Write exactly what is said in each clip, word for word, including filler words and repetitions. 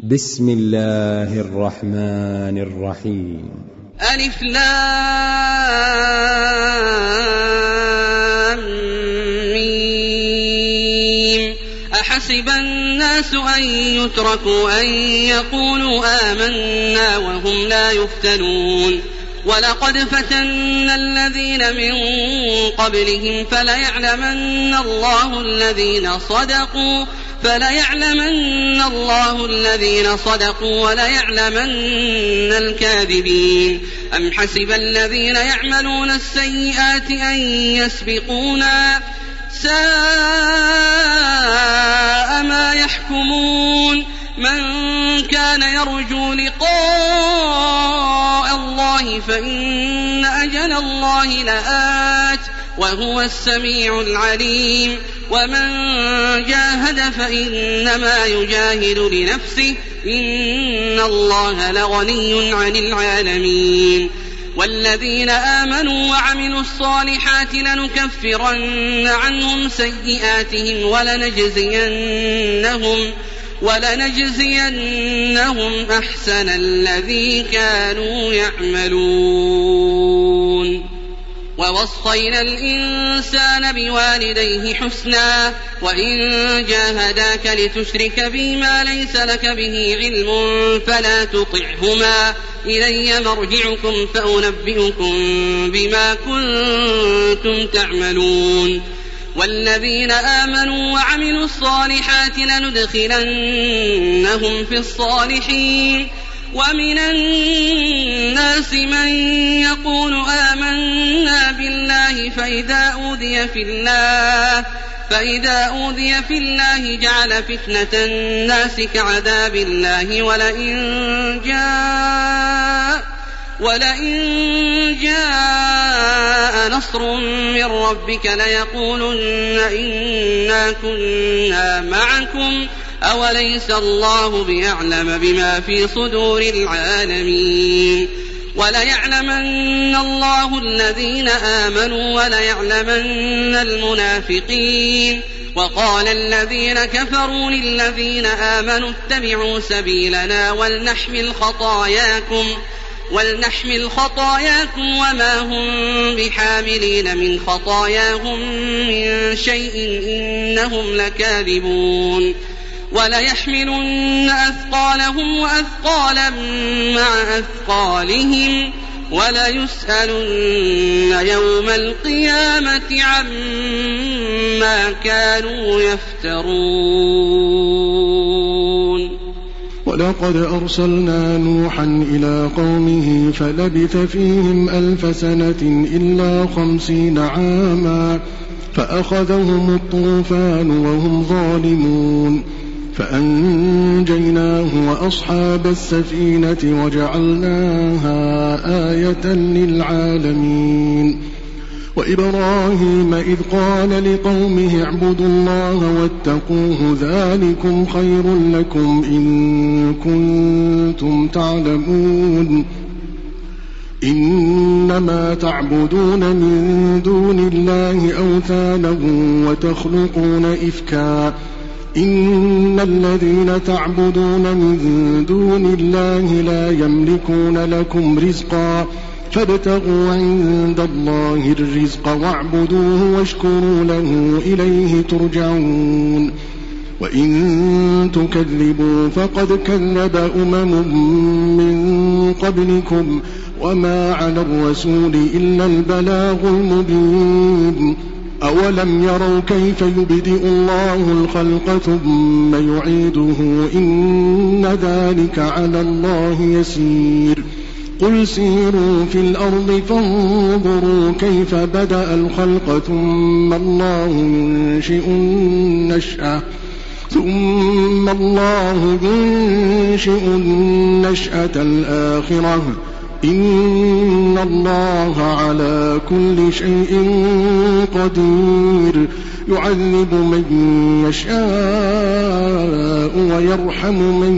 بسم الله الرحمن الرحيم. ألف لام ميم. أحسب الناس أن يتركوا أن يقولوا آمنا وهم لا يفتنون ولقد فتنا الذين من قبلهم فليعلمن الله الذين صدقوا فليعلمن الله الذين صدقوا وليعلمن الكاذبين. أم حسب الذين يعملون السيئات أن يسبقونا ساء ما يحكمون. من كان يرجو لقاء الله فإن أجل الله لآت وهو السميع العليم. ومن جاهد فإنما يجاهد لنفسه إن الله لغني عن العالمين. والذين آمنوا وعملوا الصالحات لنكفرن عنهم سيئاتهم ولنجزينهم ولنجزينهم أحسن الذي كانوا يعملون. ووصينا الإنسان بوالديه حسنا وإن جاهداك لتشرك بي ما ليس لك به علم فلا تطعهما إلي مرجعكم فأنبئكم بما كنتم تعملون. والذين آمنوا وعملوا الصالحات لندخلنهم في الصالحين. ومن الناس من يقول آمنا بالله فإذا أوذي في الله فإذا أوذي في الله جعل فتنة الناس كعذاب الله ولئن جاء ولئن جاء نصر من ربك ليقولن إنا كنا معكم أوليس الله بيعلم بما في صدور العالمين. وليعلمن الله الذين آمنوا وليعلمن المنافقين. وقال الذين كفروا للذين آمنوا اتبعوا سبيلنا ولنحمل خطاياكم ولنحمل خطاياكم وما هم بحاملين من خطاياهم من شيء إنهم لكاذبون. وليحملن أثقالهم وأثقالا مع أثقالهم وليسألن يوم القيامة عما كانوا يفترون. ولقد أرسلنا نوحا إلى قومه فلبث فيهم ألف سنة إلا خمسين عاما فأخذهم الطوفان وهم ظالمون فأنجيناه وأصحاب السفينة وجعلناها آية للعالمين. وإبراهيم إذ قال لقومه اعبدوا الله واتقوه ذلكم خير لكم إن كنتم تعلمون. إنما تعبدون من دون الله أوثانا وتخلقون إفكا إن الذين تعبدون من دون الله لا يملكون لكم رزقا فابتغوا عند الله الرزق واعبدوه واشكروا له إليه ترجعون. وإن تكذبوا فقد كذب أمم من قبلكم وما على الرسول إلا البلاغ المبين. أولم يروا كيف يبدئ الله الخلق ثم يعيده إن ذلك على الله يسير. قل سيروا في الأرض فانظروا كيف بدأ الخلق ثم الله ينشئ النشأة ثم الله ينشئ النشأة الآخرة إن الله على كل شيء قدير. يعذب من يشاء ويرحم من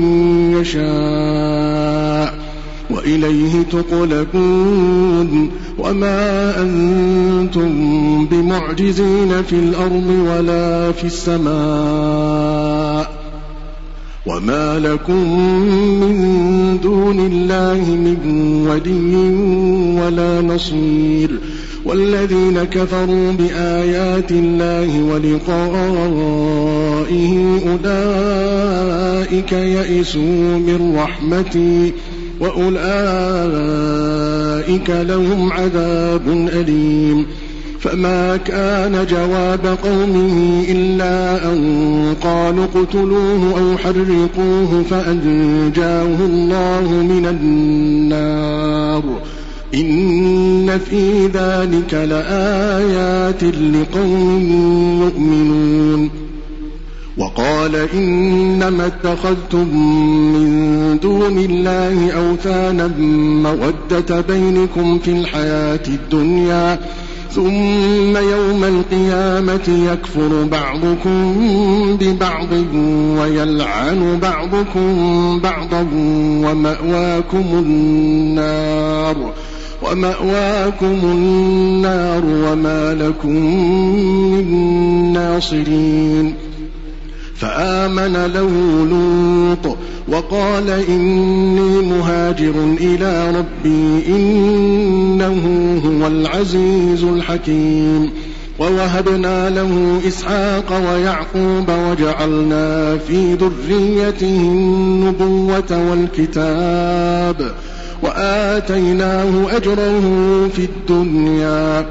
يشاء وإليه تقلبون. وما أنتم بمعجزين في الأرض ولا في السماء وما لكم من دون الله من ولي ولا نصير والذين كفروا بآيات الله ولقائه أولئك يئسوا من رحمتي وأولئك لهم عذاب أليم فما كان جواب قومه إلا أن قالوا اقتلوه أو حرقوه فأنجاه الله من النار إن في ذلك لآيات لقوم يؤمنون. وقال إنما اتخذتم من دون الله أوثانا مودة بينكم في الحياة الدنيا ثم يوم القيامة يكفر بعضكم ببعض ويلعن بعضكم بعضا ومأواكم النار ومأواكم النار وما لكم من ناصرين. فآمن له لوط وقال إني مهاجر إلى ربي إنه هو العزيز الحكيم. ووهبنا له إسحاق ويعقوب وجعلنا في ذريته النبوة والكتاب وآتيناه أجره في الدنيا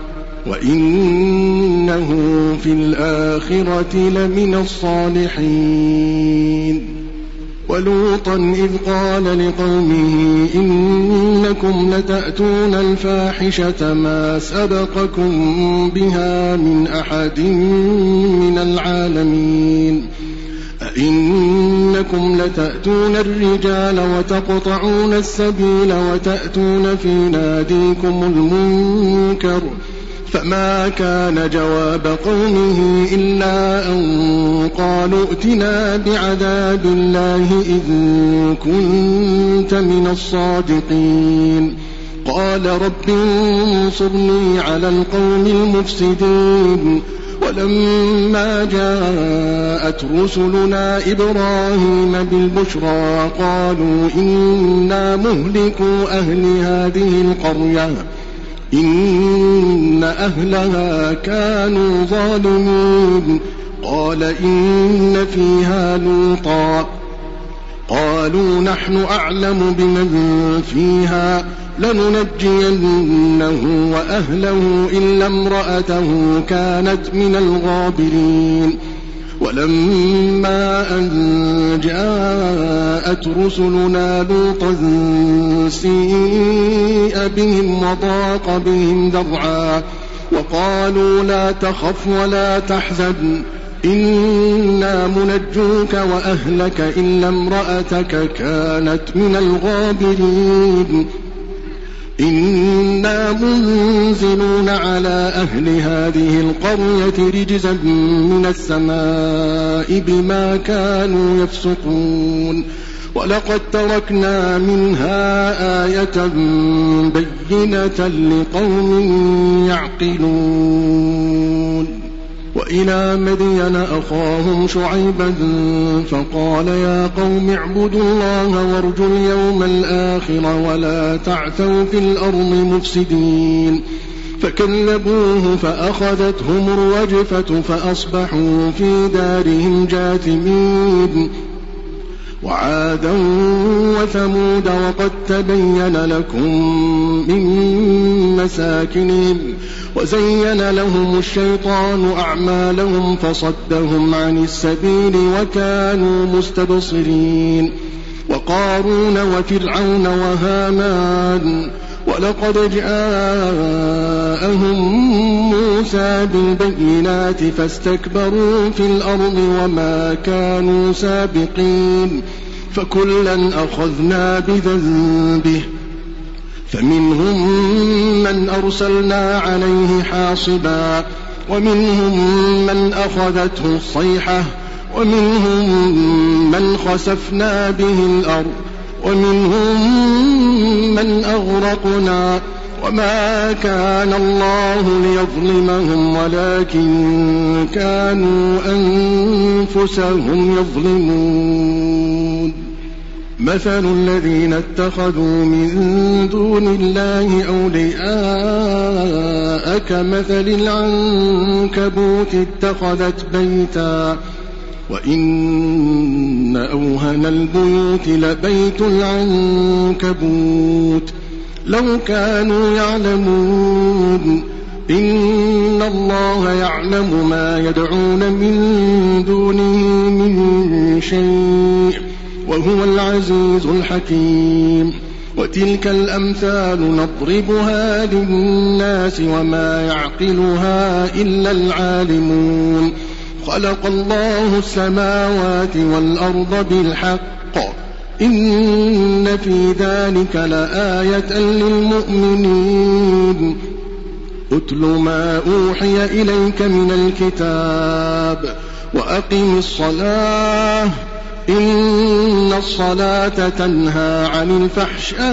وإنه في الآخرة لمن الصالحين. ولوطا إذ قال لقومه إنكم لتأتون الفاحشة ما سبقكم بها من أحد من العالمين أئنكم لتأتون الرجال وتقطعون السبيل وتأتون في ناديكم المنكر فما كان جواب قومه إلا أن قالوا ائتنا بعذاب الله إن كنت من الصادقين. قال رب انصرني على القوم المفسدين. ولما جاءت رسلنا إبراهيم بالبشرى قالوا إنا مهلكوا أهل هذه القرية إن أهلها كانوا ظالمين. قال إن فيها لوطا قالوا نحن أعلم بمن فيها لننجينه وأهله إلا امرأته كانت من الغابرين. ولما أن جاءت رسلنا لوطا سيء بهم وضاق بهم ذرعا وقالوا لا تخف ولا تحزن إنا منجوك وأهلك إلا امرأتك كانت من الغابرين. إنا منزلون على أهل هذه القرية رجزا من السماء بما كانوا يفسقون. ولقد تركنا منها آية بينة لقوم يعقلون. وإلى مدين أخاهم شعيبا فقال يا قوم اعبدوا الله وارجوا اليوم الآخر ولا تعثوا في الأرض مفسدين. فكذبوه فأخذتهم الرجفة فأصبحوا في دارهم جاثمين. وعادا وثمود وقد تبين لكم من مساكنهم وزين لهم الشيطان أعمالهم فصدهم عن السبيل وكانوا مستبصرين. وقارون وفرعون وهامان ولقد جاءهم موسى بالبينات فاستكبروا في الأرض وما كانوا سابقين. فكلا أخذنا بذنبه فمنهم من أرسلنا عليه حاصبا ومنهم من أخذته الصيحة ومنهم من خسفنا به الأرض ومنهم من أغرقنا وما كان الله ليظلمهم ولكن كانوا أنفسهم يظلمون. مثل الذين اتخذوا من دون الله أولياء كمثل العنكبوت اتخذت بيتا وإن أوهن البيوت لبيت العنكبوت لو كانوا يعلمون إن الله يعلم ما يدعون من دونه من شيء وهو العزيز الحكيم. وتلك الأمثال نضربها للناس وما يعقلها إلا العالمون. خلق الله السماوات والأرض بالحق إن في ذلك لآية للمؤمنين. أتل ما أوحي إليك من الكتاب وأقم الصلاة إن الصلاة تنهى عن الفحشاء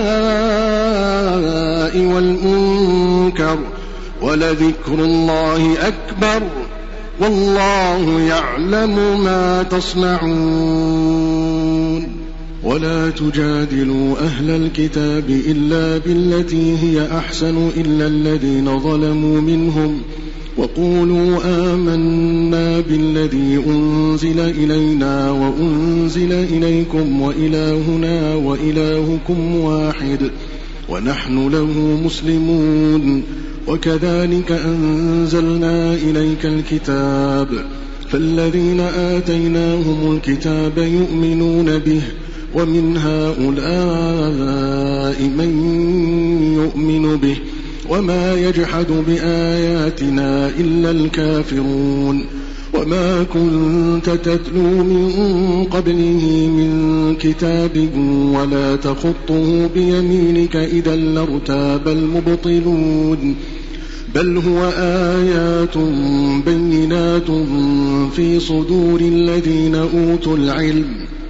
والمنكر ولذكر الله أكبر والله يعلم ما تصنعون. ولا تجادلوا أهل الكتاب إلا بالتي هي أحسن إلا الذين ظلموا منهم وقولوا آمنا بالذي أنزل إلينا وأنزل إليكم وإلهنا وإلهكم واحد ونحن له مسلمون. وكذلك أنزلنا إليك الكتاب فالذين آتيناهم الكتاب يؤمنون به ومن هؤلاء من يؤمن به وما يجحد بآياتنا إلا الكافرون. وما كنت تتلو من قبله من كتاب ولا تخطه بيمينك إذا لارتاب المبطلون. بل هو آيات بينات في صدور الذين أوتوا العلم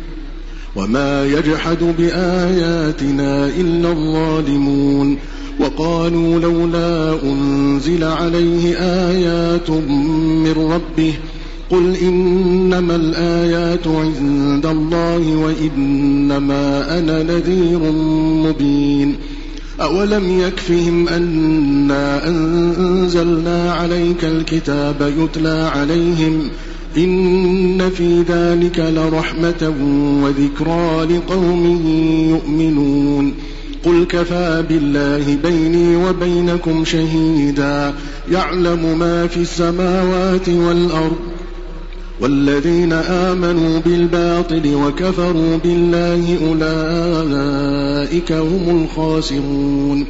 وما يجحد بآياتنا إلا الظالمون. وقالوا لولا أنزل عليه آيات من ربه قل إنما الآيات عند الله وإنما أنا نذير مبين. أولم يكفهم أنا أنزلنا عليك الكتاب يتلى عليهم إن في ذلك لرحمة وذكرى لقوم يؤمنون. قل كفى بالله بيني وبينكم شهيدا يعلم ما في السماوات والأرض. والذين آمنوا بالباطل وكفروا بالله أولئك هم الخاسرون.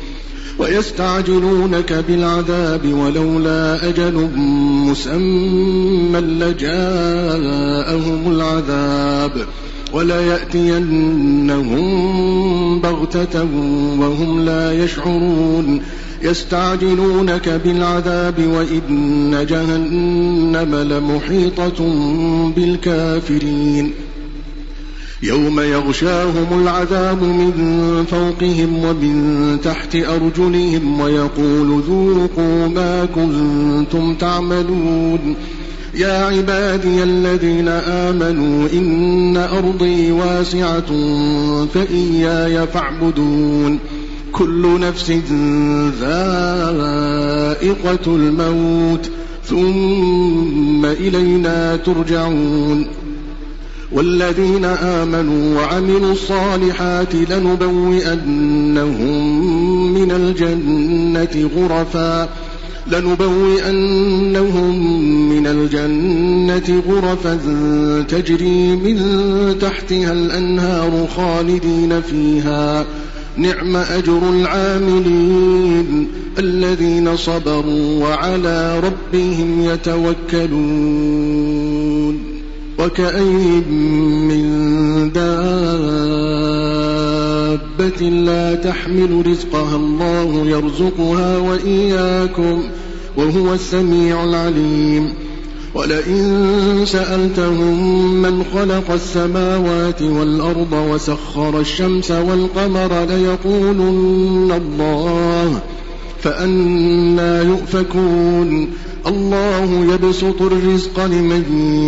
ويستعجلونك بالعذاب ولولا أجل مسمى لجاءهم العذاب وليأتينهم بغتة وهم لا يشعرون. يستعجلونك بالعذاب وإن جهنم لمحيطة بالكافرين. يوم يغشاهم العذاب من فوقهم ومن تحت أرجلهم ويقول ذوقوا ما كنتم تعملون. يا عبادي الذين آمنوا إن أرضي واسعة فإياي فاعبدون. كل نفس ذائقة الموت ثم إلينا ترجعون. والذين آمنوا وعملوا الصالحات لنبوئنهم من الجنة غرفا لنبوئنهم من الجنة غرفا تجري من تحتها الأنهار خالدين فيها نعم أجر العاملين الذين صبروا وعلى ربهم يتوكلون. وكأين من دابة لا تحمل رزقها الله يرزقها وإياكم وهو السميع العليم. ولئن سألتهم من خلق السماوات والأرض وسخر الشمس والقمر ليقولن الله فأنى يؤفكون الله يبسط الرزق لمن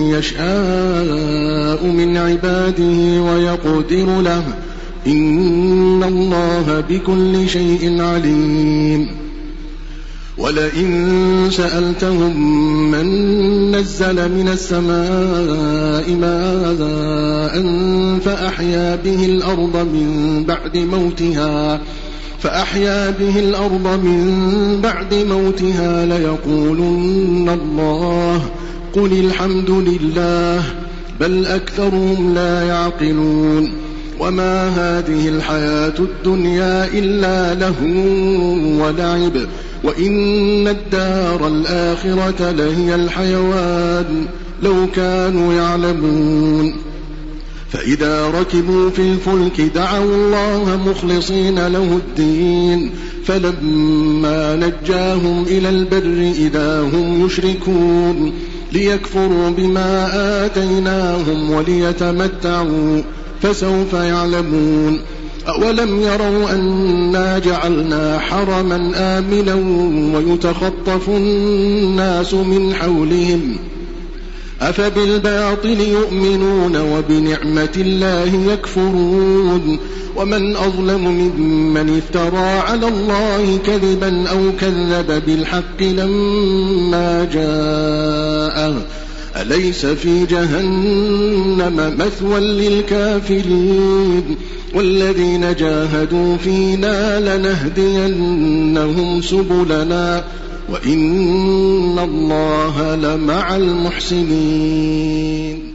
يشاء من عباده ويقدر له إن الله بكل شيء عليم ولئن سألتهم من نزل من السماء ماء فأحيا به الأرض من بعد موتها فأحيا به الأرض من بعد موتها ليقولن الله قل الحمد لله بل أكثرهم لا يعقلون وما هذه الحياة الدنيا إلا لهو ولعب وإن الدار الآخرة لهي الحيوان لو كانوا يعلمون فإذا ركبوا في الفلك دعوا الله مخلصين له الدين فلما نجاهم إلى البر إذا هم يشركون ليكفروا بما آتيناهم وليتمتعوا فسوف يعلمون أولم يروا أنا جعلنا حرما آمنا ويتخطف الناس من حولهم أفبالباطل يؤمنون وبنعمة الله يكفرون ومن أظلم ممن افترى على الله كذبا أو كذب بالحق لما جاءه أليس في جهنم مثوى للكافرين والذين جاهدوا فينا لنهدينهم سبلنا وإن الله لمع المحسنين